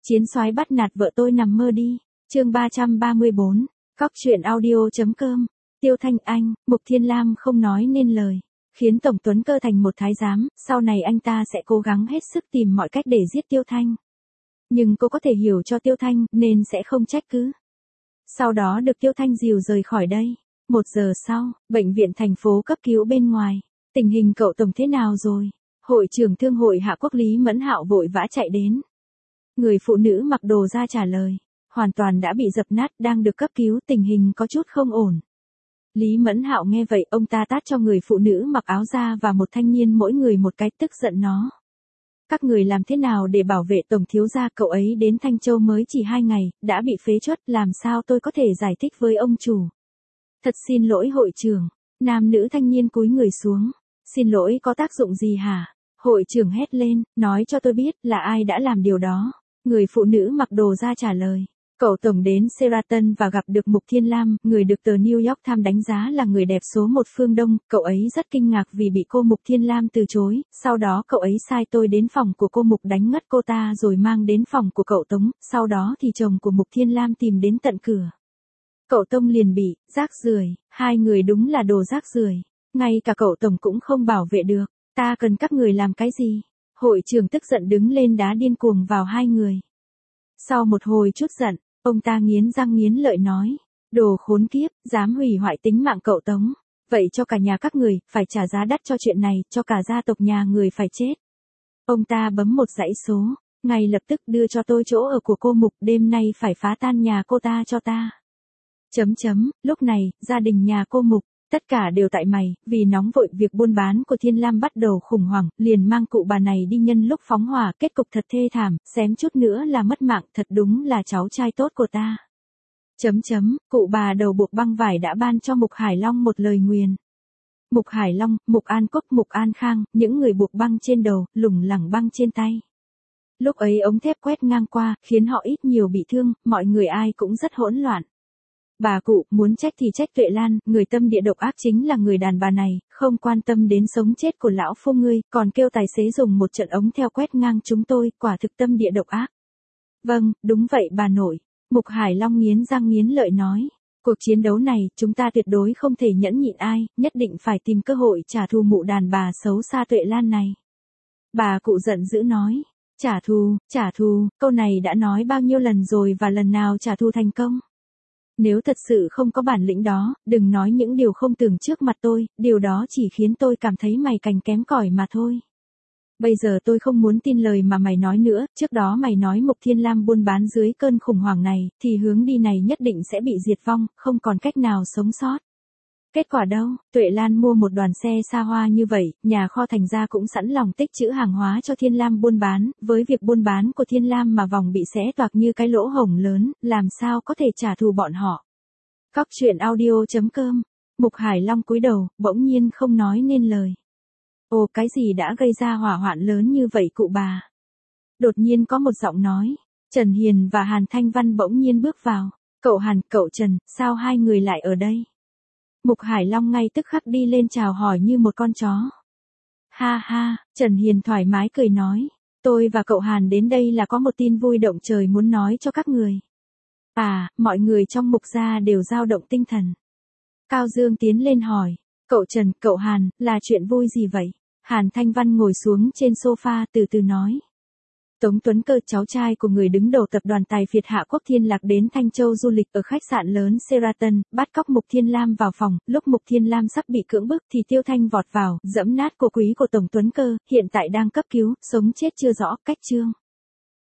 Chiến soái bắt nạt vợ tôi nằm mơ đi. Chương 334. Cóc truyện audio.com. Tiêu Thanh Anh, Mục Thiên Lam không nói nên lời, khiến Tổng Tuấn Cơ thành một thái giám, sau này anh ta sẽ cố gắng hết sức tìm mọi cách để giết Tiêu Thanh. Nhưng cô có thể hiểu cho Tiêu Thanh nên sẽ không trách cứ. Sau đó được Tiêu Thanh dìu rời khỏi đây. 1 giờ sau, bệnh viện thành phố cấp cứu bên ngoài. Tình hình cậu Tổng thế nào rồi? Hội trưởng thương hội Hạ Quốc Lý Mẫn Hạo vội vã chạy đến. Người phụ nữ mặc đồ da trả lời. Hoàn toàn đã bị dập nát, đang được cấp cứu, tình hình có chút không ổn. Lý Mẫn Hạo nghe vậy, ông ta tát cho người phụ nữ mặc áo da và một thanh niên mỗi người một cái, tức giận nó. Các người làm thế nào để bảo vệ Tổng thiếu gia, cậu ấy đến Thanh Châu mới chỉ 2 ngày, đã bị phế truất, làm sao tôi có thể giải thích với ông chủ? Thật xin lỗi hội trưởng. Nam nữ thanh niên cúi người xuống. Xin lỗi có tác dụng gì hả? Hội trưởng hét lên, nói cho tôi biết là ai đã làm điều đó. Người phụ nữ mặc đồ da trả lời. Cậu Tổng đến Sheraton và gặp được Mục Thiên Lam, người được tờ New York Times đánh giá là người đẹp số 1 phương Đông. Cậu ấy rất kinh ngạc vì bị cô Mục Thiên Lam từ chối, sau đó cậu ấy sai tôi đến phòng của cô Mục đánh ngất cô ta rồi mang đến phòng của cậu Tống, sau đó thì chồng của Mục Thiên Lam tìm đến tận cửa. Cậu Tông liền bị, rác rưởi, hai người đúng là đồ rác rưởi, ngay cả cậu Tổng cũng không bảo vệ được, ta cần các người làm cái gì? Hội trưởng tức giận đứng lên đá điên cuồng vào hai người. Sau một hồi chút giận, ông ta nghiến răng nghiến lợi nói, đồ khốn kiếp, dám hủy hoại tính mạng cậu Tống. Vậy cho cả nhà các người, phải trả giá đắt cho chuyện này, cho cả gia tộc nhà người phải chết. Ông ta bấm một dãy số, ngay lập tức đưa cho tôi chỗ ở của cô Mục, đêm nay phải phá tan nhà cô ta cho ta. Lúc này, gia đình nhà cô Mục, tất cả đều tại mày, vì nóng vội việc buôn bán của Thiên Lam bắt đầu khủng hoảng, liền mang cụ bà này đi nhân lúc phóng hỏa, kết cục thật thê thảm, xém chút nữa là mất mạng, thật đúng là cháu trai tốt của ta. Cụ bà đầu buộc băng vải đã ban cho Mục Hải Long một lời nguyền. Mục Hải Long, Mục An Cốc, Mục An Khang, những người buộc băng trên đầu, lủng lẳng băng trên tay. Lúc ấy ống thép quét ngang qua, khiến họ ít nhiều bị thương, mọi người ai cũng rất hỗn loạn. Bà cụ, muốn trách thì trách Tuệ Lan, người tâm địa độc ác chính là người đàn bà này, không quan tâm đến sống chết của lão phu ngươi, còn kêu tài xế dùng một trận ống theo quét ngang chúng tôi, quả thực tâm địa độc ác. Vâng, đúng vậy bà nội. Mục Hải Long nghiến răng nghiến lợi nói. Cuộc chiến đấu này, chúng ta tuyệt đối không thể nhẫn nhịn ai, nhất định phải tìm cơ hội trả thù mụ đàn bà xấu xa Tuệ Lan này. Bà cụ giận dữ nói. Trả thù, câu này đã nói bao nhiêu lần rồi và lần nào trả thù thành công. Nếu thật sự không có bản lĩnh đó, đừng nói những điều không tưởng trước mặt tôi, điều đó chỉ khiến tôi cảm thấy mày cành kém cỏi mà thôi. Bây giờ tôi không muốn tin lời mà mày nói nữa, trước đó mày nói Mục Thiên Lam buôn bán dưới cơn khủng hoảng này, thì hướng đi này nhất định sẽ bị diệt vong, không còn cách nào sống sót. Kết quả đâu, Tuệ Lan mua một đoàn xe xa hoa như vậy, nhà kho thành ra cũng sẵn lòng tích trữ hàng hóa cho Thiên Lam buôn bán, với việc buôn bán của Thiên Lam mà vòng bị xé toạc như cái lỗ hổng lớn, làm sao có thể trả thù bọn họ. Cóc truyện audio.com. Mục Hải Long cúi đầu, bỗng nhiên không nói nên lời. Ồ, cái gì đã gây ra hỏa hoạn lớn như vậy cụ bà? Đột nhiên có một giọng nói. Trần Hiền và Hàn Thanh Văn bỗng nhiên bước vào. Cậu Hàn, cậu Trần, sao hai người lại ở đây? Mục Hải Long ngay tức khắc đi lên chào hỏi như một con chó. Ha ha, Trần Hiền thoải mái cười nói. Tôi và cậu Hàn đến đây là có một tin vui động trời muốn nói cho các người. À, mọi người trong Mục gia đều dao động tinh thần. Cao Dương tiến lên hỏi. Cậu Trần, cậu Hàn, là chuyện vui gì vậy? Hàn Thanh Văn ngồi xuống trên sofa từ từ nói. Tống Tuấn Cơ, cháu trai của người đứng đầu tập đoàn tài phiệt Hạ Quốc Thiên Lạc đến Thanh Châu du lịch ở khách sạn lớn Sheraton, bắt cóc Mục Thiên Lam vào phòng, lúc Mục Thiên Lam sắp bị cưỡng bức thì Tiêu Thanh vọt vào, giẫm nát cô quý của Tổng Tuấn Cơ, hiện tại đang cấp cứu, sống chết chưa rõ, cách chương.